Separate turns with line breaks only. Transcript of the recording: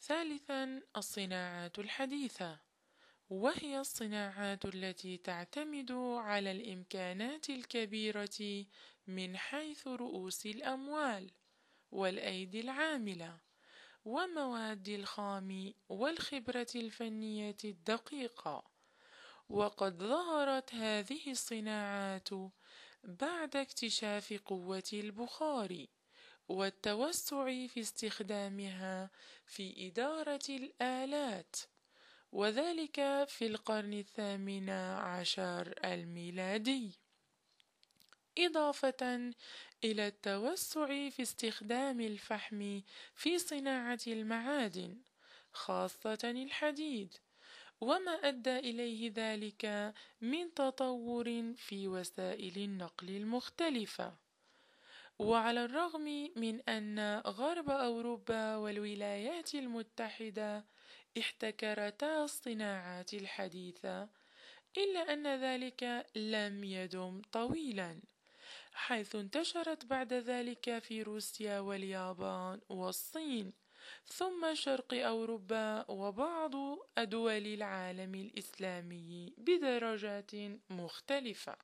ثالثا، الصناعات الحديثة، وهي الصناعات التي تعتمد على الإمكانات الكبيرة من حيث رؤوس الأموال والأيدي العاملة ومواد الخام والخبرة الفنية الدقيقة. وقد ظهرت هذه الصناعات بعد اكتشاف قوة البخار والتوسع في استخدامها في إدارة الآلات، وذلك في القرن الثامن عشر الميلادي، إضافة إلى التوسع في استخدام الفحم في صناعة المعادن خاصة الحديد، وما أدى إليه ذلك من تطور في وسائل النقل المختلفة. وعلى الرغم من أن غرب أوروبا والولايات المتحدة احتكرتا الصناعات الحديثة، إلا أن ذلك لم يدم طويلا، حيث انتشرت بعد ذلك في روسيا واليابان والصين، ثم شرق أوروبا وبعض دول العالم الإسلامي بدرجات مختلفة.